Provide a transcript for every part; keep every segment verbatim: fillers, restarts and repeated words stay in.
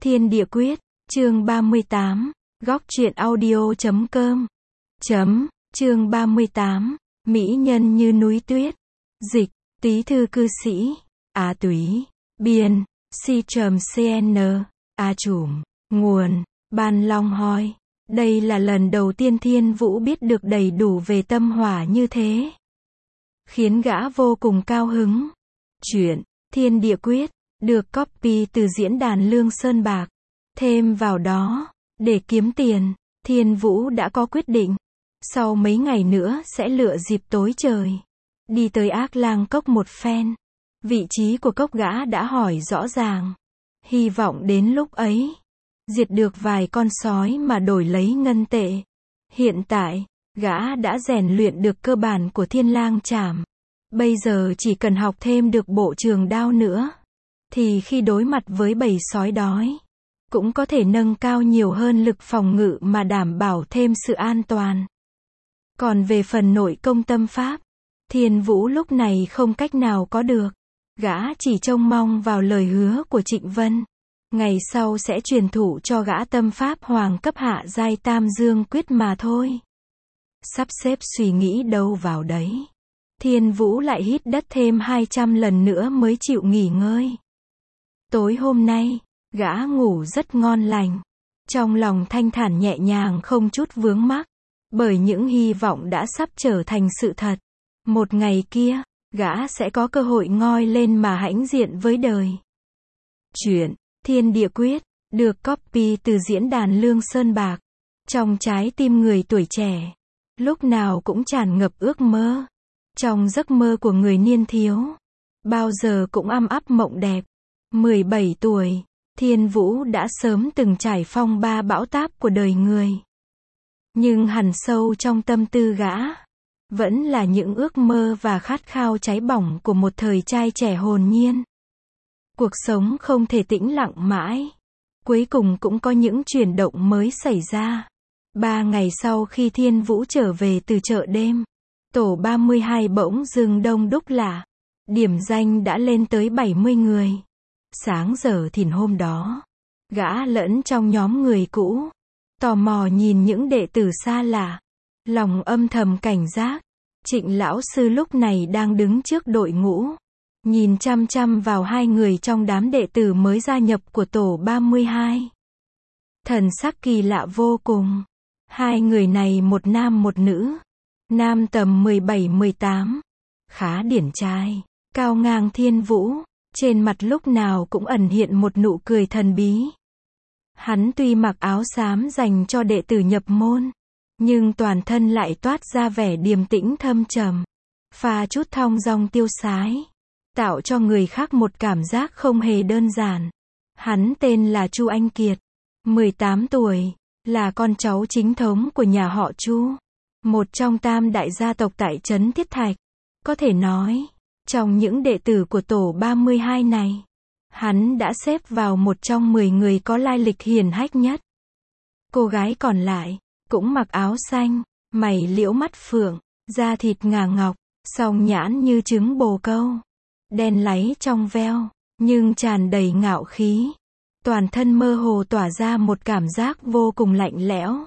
Thiên địa quyết, chương ba mươi tám, góc truyện audio chấm com. Chấm, chương ba mươi tám, mỹ nhân như núi tuyết. Dịch, Tí thư cư sĩ, Á Túy, biên, Si trầm cn, A Trùm, nguồn, Ban Long Hoi. Đây là lần đầu tiên Thiên Vũ biết được đầy đủ về tâm hỏa như thế, khiến gã vô cùng cao hứng. Chuyện Thiên địa quyết được copy từ diễn đàn Lương Sơn Bạc. Thêm vào đó, để kiếm tiền, Thiên Vũ đã có quyết định. Sau mấy ngày nữa sẽ lựa dịp tối trời, đi tới Ác Lang Cốc một phen. Vị trí của cốc gã đã hỏi rõ ràng. Hy vọng đến lúc ấy, diệt được vài con sói mà đổi lấy ngân tệ. Hiện tại, gã đã rèn luyện được cơ bản của Thiên Lang Chảm. Bây giờ chỉ cần học thêm được bộ trường đao nữa, thì khi đối mặt với bầy sói đói, cũng có thể nâng cao nhiều hơn lực phòng ngự mà đảm bảo thêm sự an toàn. Còn về phần nội công tâm pháp, Thiên Vũ lúc này không cách nào có được. Gã chỉ trông mong vào lời hứa của Trịnh Vân. Ngày sau sẽ truyền thụ cho gã tâm pháp hoàng cấp hạ giai Tam Dương Quyết mà thôi. Sắp xếp suy nghĩ đâu vào đấy, Thiên Vũ lại hít đất thêm hai trăm lần nữa mới chịu nghỉ ngơi. Tối hôm nay, gã ngủ rất ngon lành. Trong lòng thanh thản nhẹ nhàng không chút vướng mắc, bởi những hy vọng đã sắp trở thành sự thật. Một ngày kia, gã sẽ có cơ hội ngoi lên mà hãnh diện với đời. Chuyện Thiên địa quyết được copy từ diễn đàn Lương Sơn Bạc. Trong trái tim người tuổi trẻ, lúc nào cũng tràn ngập ước mơ. Trong giấc mơ của người niên thiếu, bao giờ cũng âm ấp mộng đẹp. mười bảy tuổi, Thiên Vũ đã sớm từng trải phong ba bão táp của đời người. Nhưng hằn sâu trong tâm tư gã, vẫn là những ước mơ và khát khao cháy bỏng của một thời trai trẻ hồn nhiên. Cuộc sống không thể tĩnh lặng mãi. Cuối cùng cũng có những chuyển động mới xảy ra. Ba ngày sau khi Thiên Vũ trở về từ chợ đêm, tổ ba mươi hai bỗng dưng đông đúc lạ. Điểm danh đã lên tới bảy mươi người. Sáng giờ thìn hôm đó, gã lẫn trong nhóm người cũ, tò mò nhìn những đệ tử xa lạ. Lòng âm thầm cảnh giác. Trịnh lão sư lúc này đang đứng trước đội ngũ, nhìn chăm chăm vào hai người trong đám đệ tử mới gia nhập của tổ ba mươi hai. Thần sắc kỳ lạ vô cùng. Hai người này một nam một nữ. Nam tầm mười bảy mười tám, khá điển trai, cao ngang Thiên Vũ, trên mặt lúc nào cũng ẩn hiện một nụ cười thần bí. Hắn tuy mặc áo xám dành cho đệ tử nhập môn, nhưng toàn thân lại toát ra vẻ điềm tĩnh thâm trầm, pha chút thong dong tiêu sái, tạo cho người khác một cảm giác không hề đơn giản. Hắn tên là Chu Anh Kiệt, mười tám tuổi, là con cháu chính thống của nhà họ Chu, một trong tam đại gia tộc tại trấn Thiết Thạch. Có thể nói, trong những đệ tử của tổ ba mươi hai này, hắn đã xếp vào một trong mười người có lai lịch hiển hách nhất. Cô gái còn lại cũng mặc áo xanh, mày liễu mắt phượng, da thịt ngà ngọc, song nhãn như trứng bồ câu, đen láy trong veo, nhưng tràn đầy ngạo khí. Toàn thân mơ hồ tỏa ra một cảm giác vô cùng lạnh lẽo.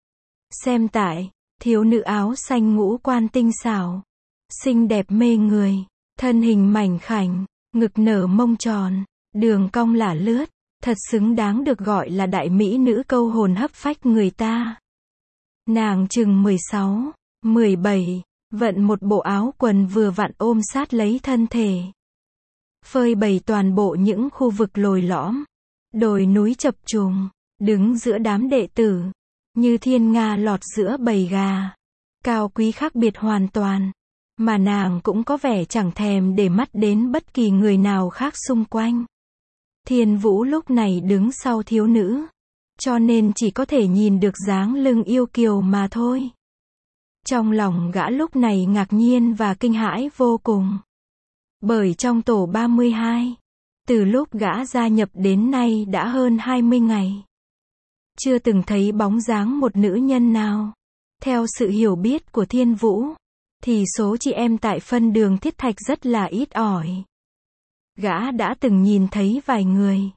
Xem tại, thiếu nữ áo xanh ngũ quan tinh xảo, xinh đẹp mê người, thân hình mảnh khảnh, ngực nở mông tròn, đường cong lả lướt, thật xứng đáng được gọi là đại mỹ nữ câu hồn hấp phách người ta. Nàng chừng mười sáu, mười bảy, vận một bộ áo quần vừa vặn ôm sát lấy thân thể, phơi bày toàn bộ những khu vực lồi lõm, đồi núi chập trùng, đứng giữa đám đệ tử, như thiên nga lọt giữa bầy gà, cao quý khác biệt hoàn toàn, mà nàng cũng có vẻ chẳng thèm để mắt đến bất kỳ người nào khác xung quanh. Thiên Vũ lúc này đứng sau thiếu nữ, cho nên chỉ có thể nhìn được dáng lưng yêu kiều mà thôi. Trong lòng gã lúc này ngạc nhiên và kinh hãi vô cùng. Bởi trong tổ ba mươi hai, từ lúc gã gia nhập đến nay đã hơn hai mươi ngày, chưa từng thấy bóng dáng một nữ nhân nào. Theo sự hiểu biết của Thiên Vũ, thì số chị em tại phân đường Thiết Thạch rất là ít ỏi. Gã đã từng nhìn thấy vài người,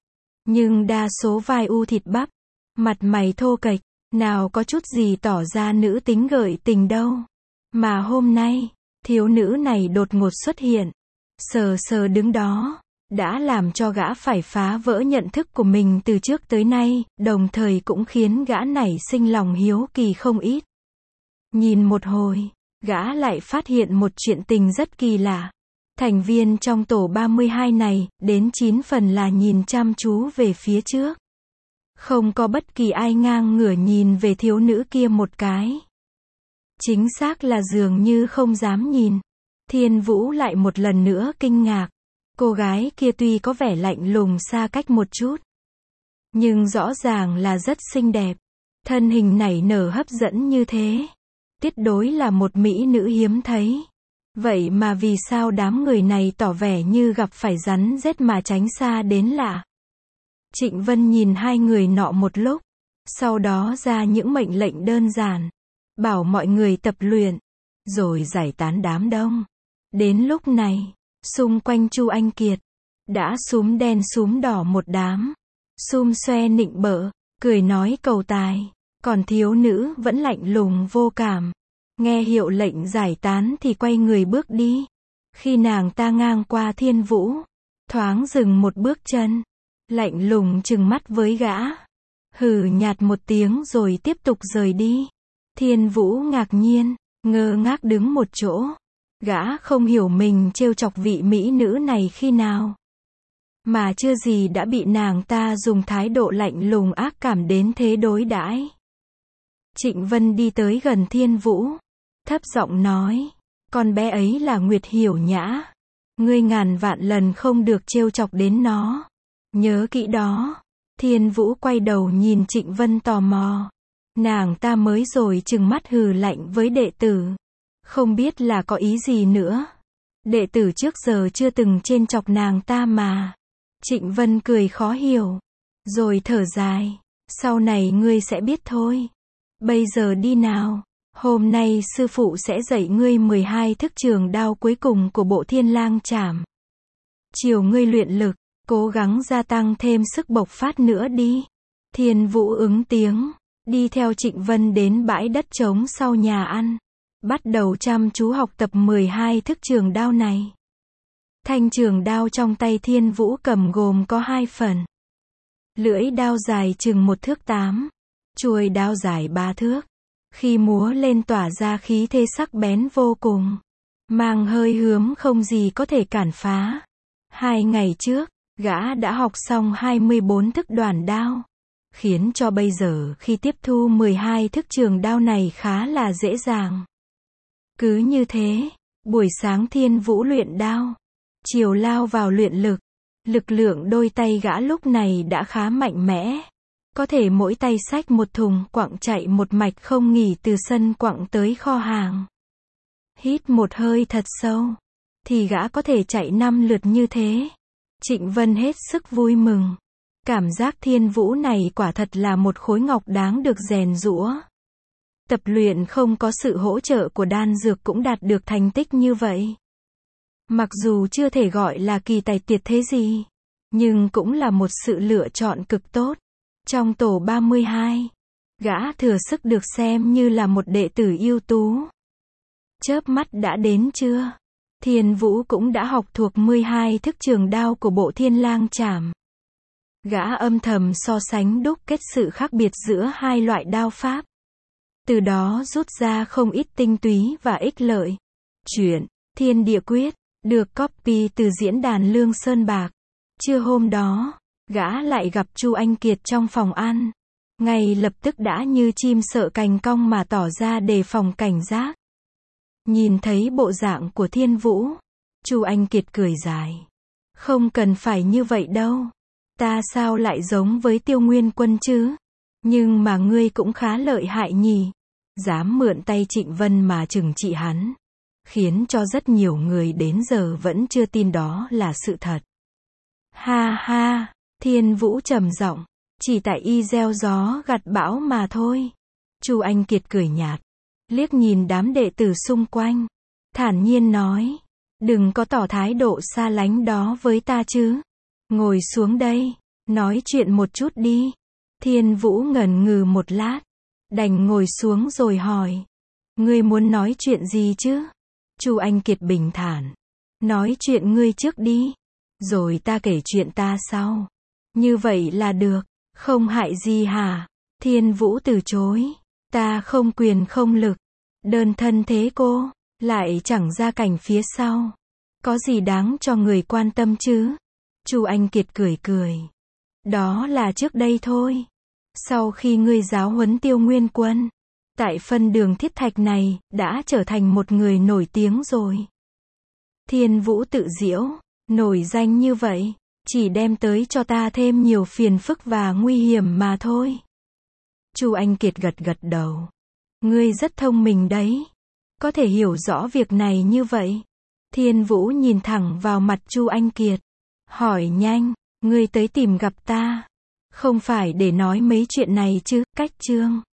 Nhưng đa số vai u thịt bắp, mặt mày thô kệch, nào có chút gì tỏ ra nữ tính gợi tình đâu. Mà hôm nay, thiếu nữ này đột ngột xuất hiện, sờ sờ đứng đó, đã làm cho gã phải phá vỡ nhận thức của mình từ trước tới nay, đồng thời cũng khiến gã nảy sinh lòng hiếu kỳ không ít. Nhìn một hồi, gã lại phát hiện một chuyện tình rất kỳ lạ. Thành viên trong tổ ba mươi hai này, đến chín phần là nhìn chăm chú về phía trước. Không có bất kỳ ai ngang ngửa nhìn về thiếu nữ kia một cái. Chính xác là dường như không dám nhìn. Thiên Vũ lại một lần nữa kinh ngạc. Cô gái kia tuy có vẻ lạnh lùng xa cách một chút, nhưng rõ ràng là rất xinh đẹp. Thân hình nảy nở hấp dẫn như thế, tuyệt đối là một mỹ nữ hiếm thấy. Vậy mà vì sao đám người này tỏ vẻ như gặp phải rắn rết mà tránh xa đến lạ. Trịnh Vân nhìn hai người nọ một lúc, sau đó ra những mệnh lệnh đơn giản, bảo mọi người tập luyện, rồi giải tán đám đông. Đến lúc này, xung quanh Chu Anh Kiệt, đã súm đen súm đỏ một đám, xum xoe nịnh bợ, cười nói cầu tài, còn thiếu nữ vẫn lạnh lùng vô cảm. Nghe hiệu lệnh giải tán thì quay người bước đi. Khi nàng ta ngang qua Thiên Vũ, thoáng dừng một bước chân, lạnh lùng trừng mắt với gã, hừ nhạt một tiếng rồi tiếp tục rời đi. Thiên Vũ ngạc nhiên, ngơ ngác đứng một chỗ. Gã không hiểu mình trêu chọc vị mỹ nữ này khi nào, mà chưa gì đã bị nàng ta dùng thái độ lạnh lùng ác cảm đến thế đối đãi. Trịnh Vân đi tới gần Thiên Vũ, thấp giọng nói, con bé ấy là Nguyệt Hiểu Nhã. Ngươi ngàn vạn lần không được trêu chọc đến nó. Nhớ kỹ đó. Thiên Vũ quay đầu nhìn Trịnh Vân tò mò. Nàng ta mới rồi trừng mắt hừ lạnh với đệ tử. Không biết là có ý gì nữa. Đệ tử trước giờ chưa từng trêu chọc nàng ta mà. Trịnh Vân cười khó hiểu, rồi thở dài. Sau này ngươi sẽ biết thôi. Bây giờ đi nào. Hôm nay sư phụ sẽ dạy ngươi mười hai thức trường đao cuối cùng của bộ Thiên Lang Chảm. Chiều ngươi luyện lực, cố gắng gia tăng thêm sức bộc phát nữa đi. Thiên Vũ ứng tiếng, đi theo Trịnh Vân đến bãi đất trống sau nhà ăn, bắt đầu chăm chú học tập mười hai thức trường đao này. Thanh trường đao trong tay Thiên Vũ cầm gồm có hai phần. Lưỡi đao dài chừng một thước tám, chuôi đao dài ba thước. Khi múa lên tỏa ra khí thế sắc bén vô cùng, mang hơi hướng không gì có thể cản phá. Hai ngày trước, gã đã học xong hai mươi bốn thức đoản đao, khiến cho bây giờ khi tiếp thu mười hai thức trường đao này khá là dễ dàng. Cứ như thế, buổi sáng Thiên Vũ luyện đao, chiều lao vào luyện lực. Lực lượng đôi tay gã lúc này đã khá mạnh mẽ. Có thể mỗi tay xách một thùng quặng chạy một mạch không nghỉ từ sân quặng tới kho hàng. Hít một hơi thật sâu, thì gã có thể chạy năm lượt như thế. Trịnh Vân hết sức vui mừng. Cảm giác Thiên Vũ này quả thật là một khối ngọc đáng được rèn giũa. Tập luyện không có sự hỗ trợ của đan dược cũng đạt được thành tích như vậy. Mặc dù chưa thể gọi là kỳ tài tuyệt thế gì, nhưng cũng là một sự lựa chọn cực tốt. Trong tổ ba mươi hai, gã thừa sức được xem như là một đệ tử ưu tú. Chớp mắt đã đến chưa? Thiên Vũ cũng đã học thuộc mười hai thức trường đao của bộ Thiên Lang Chảm. Gã âm thầm so sánh đúc kết sự khác biệt giữa hai loại đao pháp. Từ đó rút ra không ít tinh túy và ích lợi. Chuyện Thiên Địa Quyết được copy từ diễn đàn Lương Sơn Bạc. Trưa hôm đó, gã lại gặp Chu Anh Kiệt trong phòng ăn. Ngay lập tức đã như chim sợ cành cong mà tỏ ra đề phòng cảnh giác. Nhìn thấy bộ dạng của Thiên Vũ, Chu Anh Kiệt cười dài. Không cần phải như vậy đâu. Ta sao lại giống với Tiêu Nguyên Quân chứ? Nhưng mà ngươi cũng khá lợi hại nhỉ. Dám mượn tay Trịnh Vân mà trừng trị hắn. Khiến cho rất nhiều người đến giờ vẫn chưa tin đó là sự thật. Ha ha, Thiên Vũ trầm giọng, chỉ tại y gieo gió gặt bão mà thôi. Chu Anh Kiệt cười nhạt, liếc nhìn đám đệ tử xung quanh, thản nhiên nói, đừng có tỏ thái độ xa lánh đó với ta chứ. Ngồi xuống đây. Nói chuyện một chút đi. Thiên Vũ ngẩn ngừ một lát, đành ngồi xuống rồi hỏi. Ngươi muốn nói chuyện gì chứ? Chu Anh Kiệt bình thản. Nói chuyện ngươi trước đi, rồi ta kể chuyện ta sau. Như vậy là được, không hại gì hả? Thiên Vũ từ chối. Ta không quyền không lực. Đơn thân thế cô, lại chẳng ra cảnh phía sau. Có gì đáng cho người quan tâm chứ? Chu Anh Kiệt cười cười. Đó là trước đây thôi. Sau khi ngươi giáo huấn Tiêu Nguyên Quân, tại phân đường Thiết Thạch này, đã trở thành một người nổi tiếng rồi. Thiên Vũ tự giễu, nổi danh như vậy, chỉ đem tới cho ta thêm nhiều phiền phức và nguy hiểm mà thôi. Chu Anh Kiệt gật gật đầu. Ngươi rất thông minh đấy. Có thể hiểu rõ việc này như vậy. Thiên Vũ nhìn thẳng vào mặt Chu Anh Kiệt. Hỏi nhanh, ngươi tới tìm gặp ta. Không phải để nói mấy chuyện này chứ, Cách Trương.